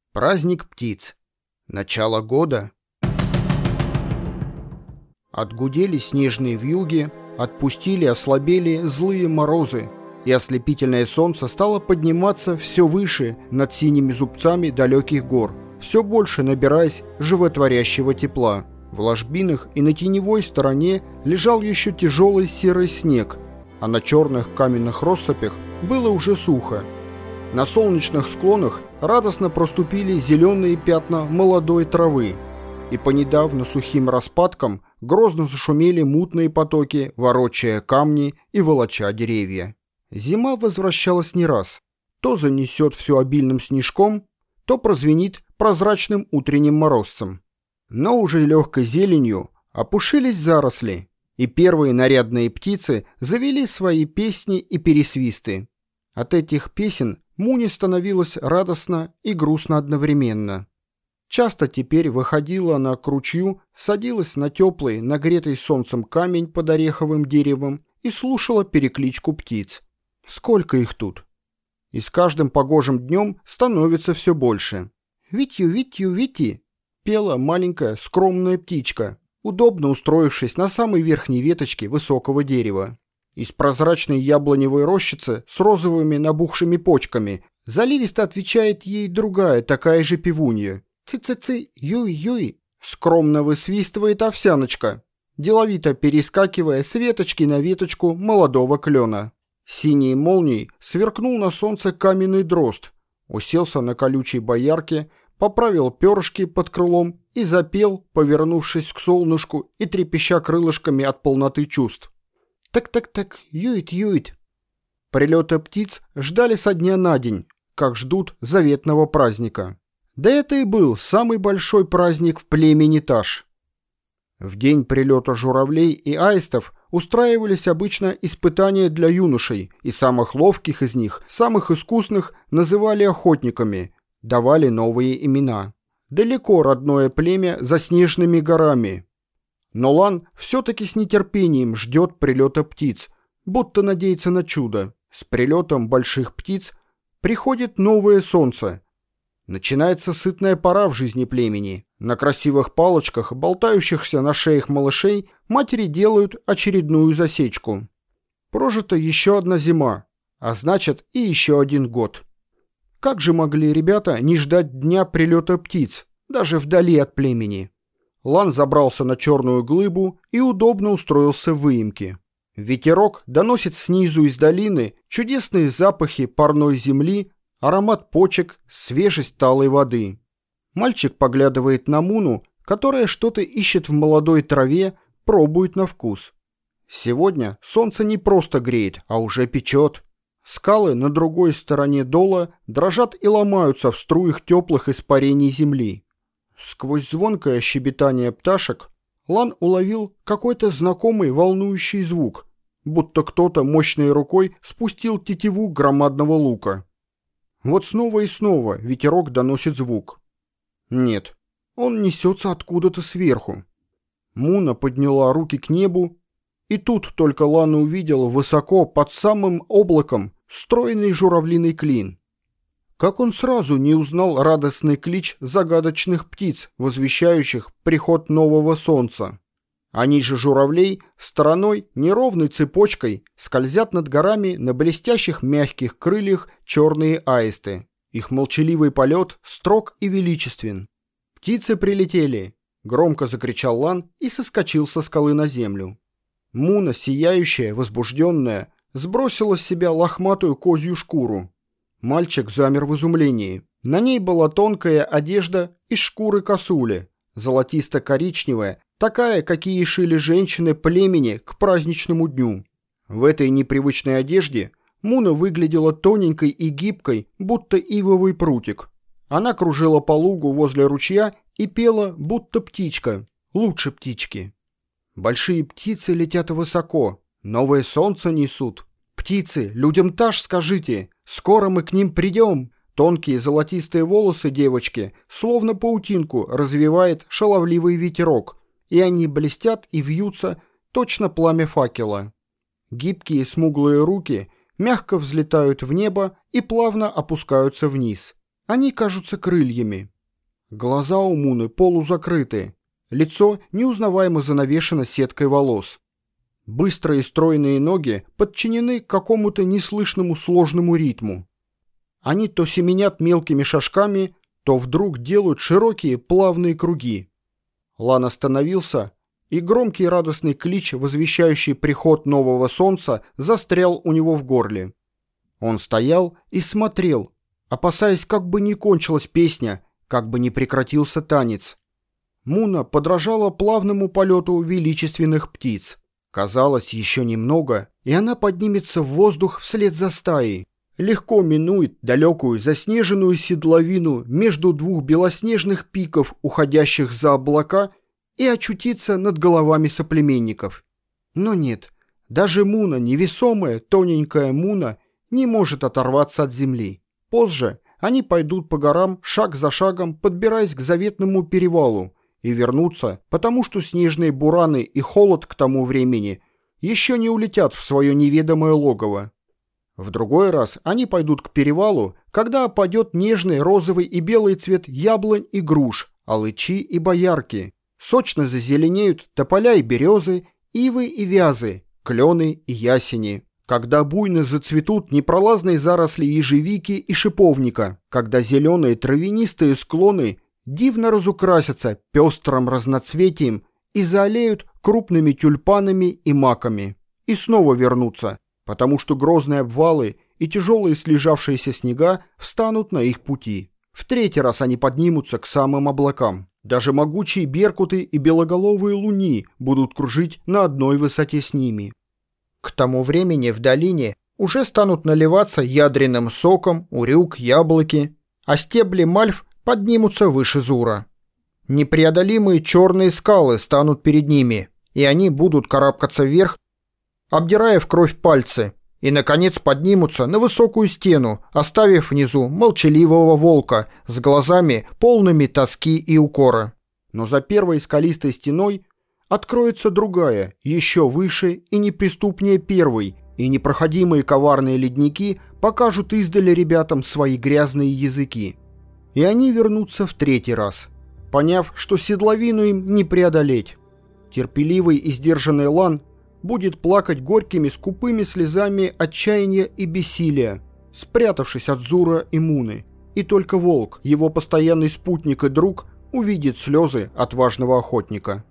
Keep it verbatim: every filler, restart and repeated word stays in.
Праздник птиц. Начало года. Отгудели снежные вьюги, отпустили, ослабели злые морозы, и ослепительное солнце стало подниматься все выше над синими зубцами далеких гор, все больше набираясь животворящего тепла. В ложбинах и на теневой стороне лежал еще тяжелый серый снег, а на черных каменных россыпях было уже сухо. На солнечных склонах радостно проступили зеленые пятна молодой травы, и по недавно сухим распадкам грозно зашумели мутные потоки, ворочая камни и волоча деревья. Зима возвращалась не раз. То занесет все обильным снежком, то прозвенит прозрачным утренним морозцем. Но уже легкой зеленью опушились заросли, и первые нарядные птицы завели свои песни и пересвисты. От этих песен Муне становилось радостно и грустно одновременно. Часто теперь выходила она к ручью, садилась на теплый, нагретый солнцем камень под ореховым деревом и слушала перекличку птиц. Сколько их тут! И с каждым погожим днем становится все больше. «Витью, Витью, Вити!» пела маленькая скромная птичка, удобно устроившись на самой верхней веточке высокого дерева. Из прозрачной яблоневой рощицы с розовыми набухшими почками заливисто отвечает ей другая такая же певунья. «Ци-ци-ци, юй-юй!» скромно высвистывает овсяночка, деловито перескакивая с веточки на веточку молодого клена. Синей молнией сверкнул на солнце каменный дрозд, уселся на колючей боярке, поправил перышки под крылом и запел, повернувшись к солнышку и трепеща крылышками от полноты чувств. «Так-так-так, юит-юит!» Прилеты птиц ждали со дня на день, как ждут заветного праздника. Да это и был самый большой праздник в племени Таш. В день прилета журавлей и аистов устраивались обычно испытания для юношей, и самых ловких из них, самых искусных, называли охотниками, давали новые имена. Далеко родное племя за снежными горами. Но Лан все-таки с нетерпением ждет прилета птиц, будто надеется на чудо. С прилетом больших птиц приходит новое солнце. Начинается сытная пора в жизни племени. На красивых палочках, болтающихся на шеях малышей, матери делают очередную засечку. Прожита еще одна зима, а значит и еще один год. Как же могли ребята не ждать дня прилета птиц, даже вдали от племени? Лан забрался на черную глыбу и удобно устроился в выемке. Ветерок доносит снизу из долины чудесные запахи парной земли, аромат почек, свежесть талой воды. Мальчик поглядывает на Муну, которая что-то ищет в молодой траве, пробует на вкус. Сегодня солнце не просто греет, а уже печет. Скалы на другой стороне дола дрожат и ломаются в струях теплых испарений земли. Сквозь звонкое щебетание пташек Лан уловил какой-то знакомый волнующий звук, будто кто-то мощной рукой спустил тетиву громадного лука. Вот снова и снова ветерок доносит звук. Нет, он несется откуда-то сверху. Муна подняла руки к небу, и тут только Лана увидела высоко под самым облаком стройный журавлиный клин. Как он сразу не узнал радостный клич загадочных птиц, возвещающих приход нового солнца. Они же журавлей стороной, неровной цепочкой скользят над горами на блестящих мягких крыльях черные аисты. Их молчаливый полет строг и величествен. «Птицы прилетели!» — громко закричал Лан и соскочил со скалы на землю. Муна, сияющая, возбужденная, сбросила с себя лохматую козью шкуру. Мальчик замер в изумлении. На ней была тонкая одежда из шкуры косули, золотисто-коричневая, такая, какие шили женщины племени к праздничному дню. В этой непривычной одежде Муна выглядела тоненькой и гибкой, будто ивовый прутик. Она кружила по лугу возле ручья и пела, будто птичка, лучше птички. Большие птицы летят высоко, новое солнце несут. Птицы, людям Таш скажите, скоро мы к ним придем. Тонкие золотистые волосы девочки, словно паутинку, развивает шаловливый ветерок, и они блестят и вьются, точно пламя факела. Гибкие смуглые руки мягко взлетают в небо и плавно опускаются вниз. Они кажутся крыльями. Глаза у Муны полузакрыты, лицо неузнаваемо занавешено сеткой волос. Быстрые стройные ноги подчинены какому-то неслышному сложному ритму. Они то семенят мелкими шажками, то вдруг делают широкие плавные круги. Лан остановился, и громкий радостный клич, возвещающий приход нового солнца, застрял у него в горле. Он стоял и смотрел, опасаясь, как бы не кончилась песня, как бы не прекратился танец. Муна подражала плавному полету величественных птиц. Казалось, еще немного, и она поднимется в воздух вслед за стаей, легко минует далекую заснеженную седловину между двух белоснежных пиков, уходящих за облака, и очутится над головами соплеменников. Но нет, даже Муна, невесомая, тоненькая Муна, не может оторваться от земли. Позже они пойдут по горам шаг за шагом, подбираясь к заветному перевалу, и вернутся, потому что снежные бураны и холод к тому времени еще не улетят в свое неведомое логово. В другой раз они пойдут к перевалу, когда опадет нежный розовый и белый цвет яблонь и груш, алычи и боярки. Сочно зазеленеют тополя и березы, ивы и вязы, клены и ясени. Когда буйно зацветут непролазные заросли ежевики и шиповника, когда зеленые травянистые склоны дивно разукрасятся пестрым разноцветием и заолеют крупными тюльпанами и маками. И снова вернутся, потому что грозные обвалы и тяжелые слежавшиеся снега встанут на их пути. В третий раз они поднимутся к самым облакам. Даже могучие беркуты и белоголовые луни будут кружить на одной высоте с ними. К тому времени в долине уже станут наливаться ядреным соком урюк, яблоки, а стебли мальв поднимутся выше Зура. Непреодолимые черные скалы станут перед ними, и они будут карабкаться вверх, обдирая в кровь пальцы, и, наконец, поднимутся на высокую стену, оставив внизу молчаливого волка с глазами, полными тоски и укора. Но за первой скалистой стеной откроется другая, еще выше и неприступнее первой, и непроходимые коварные ледники покажут издали ребятам свои грязные языки. И они вернутся в третий раз, поняв, что седловину им не преодолеть. Терпеливый и сдержанный Лан будет плакать горькими скупыми слезами отчаяния и бессилия, спрятавшись от Зура и Муны. И только волк, его постоянный спутник и друг, увидит слезы отважного охотника.